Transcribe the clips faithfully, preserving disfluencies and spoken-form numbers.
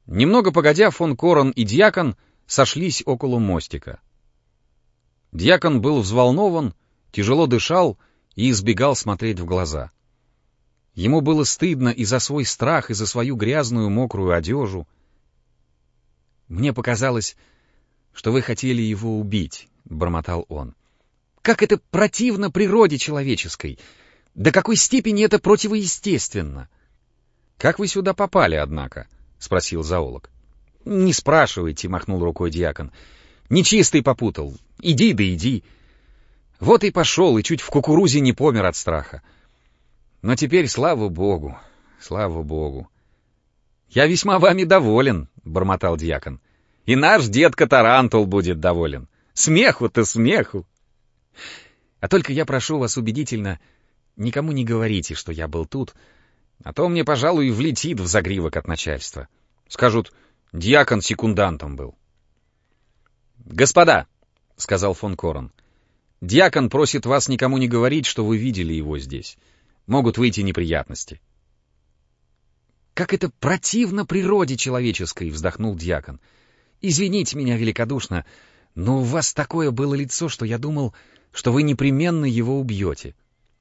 Немного погодя, фон Корен и дьякон сошлись около мостика. Дьякон был взволнован, тяжело дышал и избегал смотреть в глаза. Ему было стыдно и за свой страх, и за свою грязную мокрую одежу. «Мне показалось, что вы хотели его убить», — бормотал он. «Как это противно природе человеческой! До какой степени это противоестественно!» «Как вы сюда попали, однако?» — спросил зоолог. «Не спрашивайте», — махнул рукой дьякон. «Нечистый попутал. Иди да иди. Вот и пошел, и чуть в кукурузе не помер от страха. Но теперь, слава богу, слава богу». «Я весьма вами доволен», — бормотал дьякон. «И наш дедка Тарантул будет доволен. Смеху-то смеху. А только я прошу вас убедительно, никому не говорите, что я был тут, а то мне, пожалуй, влетит в загривок от начальства. Скажут, дьякон секундантом был». «Господа», — сказал фон Корен, — «дьякон просит вас никому не говорить, что вы видели его здесь. Могут выйти неприятности». «Как это противно природе человеческой!» — вздохнул дьякон. «Извините меня великодушно, но у вас такое было лицо, что я думал, что вы непременно его убьете».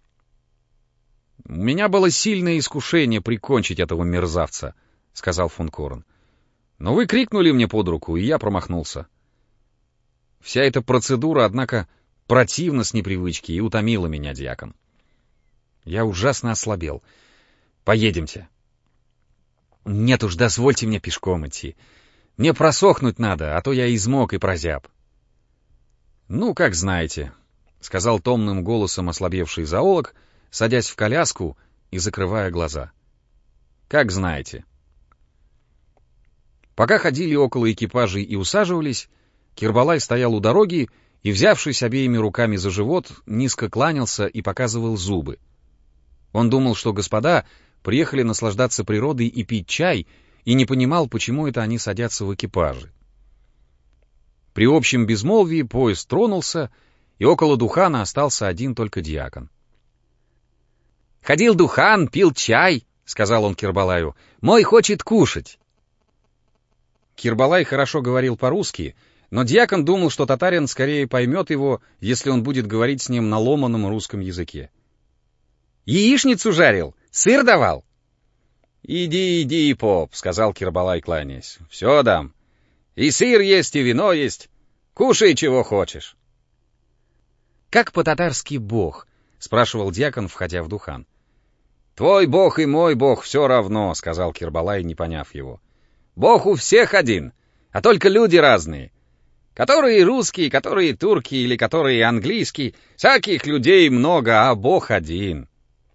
«У меня было сильное искушение прикончить этого мерзавца», — сказал фон Корен. «Но вы крикнули мне под руку, и я промахнулся. Вся эта процедура, однако, противна с непривычки и утомила меня, дьякон. Я ужасно ослабел. Поедемте». «Нет уж, дозвольте мне пешком идти. Мне просохнуть надо, а то я измок и прозяб». «Ну, как знаете», — сказал томным голосом ослабевший зоолог, садясь в коляску и закрывая глаза. «Как знаете». Пока ходили около экипажей и усаживались, Кирбалай стоял у дороги и, взявшись обеими руками за живот, низко кланялся и показывал зубы. Он думал, что господа приехали наслаждаться природой и пить чай, и не понимал, почему это они садятся в экипажи. При общем безмолвии поезд тронулся, и около Духана остался один только дьякон. «Ходил Духан, пил чай», — сказал он Кирбалаю. «Мой хочет кушать». Кирбалай хорошо говорил по-русски, но дьякон думал, что татарин скорее поймет его, если он будет говорить с ним на ломаном русском языке. «Яичницу жарил? Сыр давал?» «Иди, иди, поп», — сказал Кирбалай, кланяясь. «Все дам. И сыр есть, и вино есть. Кушай, чего хочешь». «Как по-татарски бог?» — спрашивал дьякон, входя в Духан. «Твой бог и мой бог все равно», — сказал Кирбалай, не поняв его. «Бог у всех один, а только люди разные. Которые русские, которые турки или которые английские. Всяких людей много, а бог один».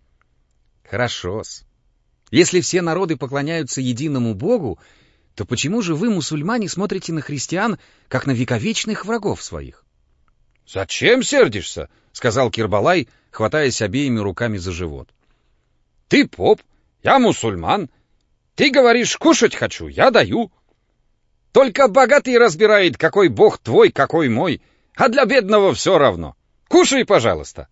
«Хорошо-с. Если все народы поклоняются единому богу, то почему же вы, мусульмане, смотрите на христиан, как на вековечных врагов своих?» «Зачем сердишься?» — сказал Кирбалай, хватаясь обеими руками за живот. «Ты поп, я мусульман. Ты говоришь, кушать хочу, я даю. Только богатый разбирает, какой бог твой, какой мой, а для бедного все равно. Кушай, пожалуйста».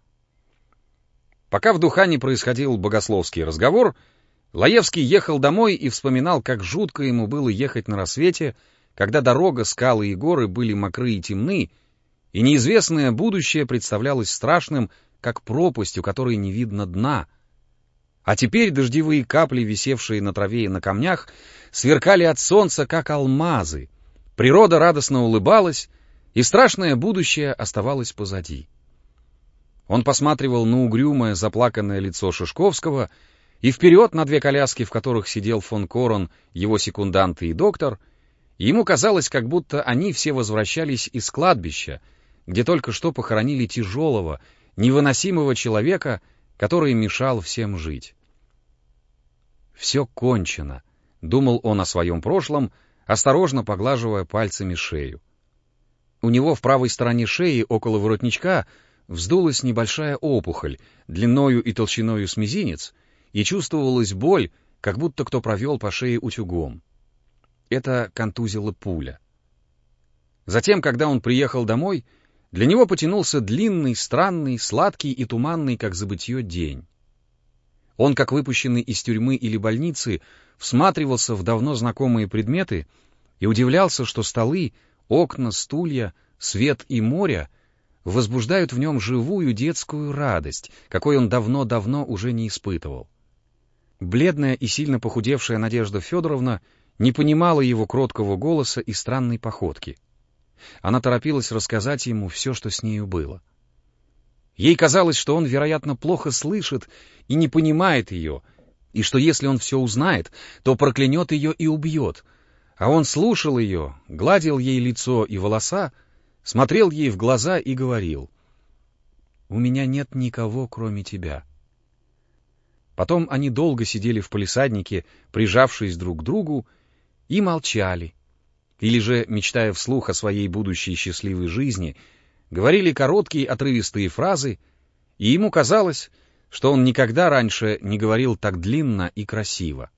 Пока в Духане происходил богословский разговор, Лаевский ехал домой и вспоминал, как жутко ему было ехать на рассвете, когда дорога, скалы и горы были мокры и темны, и неизвестное будущее представлялось страшным, как пропасть, у которой не видно дна. А теперь дождевые капли, висевшие на траве и на камнях, сверкали от солнца, как алмазы. Природа радостно улыбалась, и страшное будущее оставалось позади. Он посматривал на угрюмое, заплаканное лицо Шишковского и вперед на две коляски, в которых сидел фон Корен, его секунданты и доктор, и ему казалось, как будто они все возвращались из кладбища, где только что похоронили тяжелого, невыносимого человека, который мешал всем жить. «Все кончено», — думал он о своем прошлом, осторожно поглаживая пальцами шею. У него в правой стороне шеи, около воротничка, вздулась небольшая опухоль, длиною и толщиною с мизинец, и чувствовалась боль, как будто кто провел по шее утюгом. Это контузила пуля. Затем, когда он приехал домой, для него потянулся длинный, странный, сладкий и туманный, как забытье, день. Он, как выпущенный из тюрьмы или больницы, всматривался в давно знакомые предметы и удивлялся, что столы, окна, стулья, свет и море возбуждают в нем живую детскую радость, какой он давно-давно уже не испытывал. Бледная и сильно похудевшая Надежда Федоровна не понимала его кроткого голоса и странной походки. Она торопилась рассказать ему все, что с нею было. Ей казалось, что он, вероятно, плохо слышит и не понимает ее, и что если он все узнает, то проклянет ее и убьет. А он слушал ее, гладил ей лицо и волоса, смотрел ей в глаза и говорил: «У меня нет никого, кроме тебя». Потом они долго сидели в палисаднике, прижавшись друг к другу, и молчали, или же, мечтая вслух о своей будущей счастливой жизни, говорили короткие отрывистые фразы, и ему казалось, что он никогда раньше не говорил так длинно и красиво.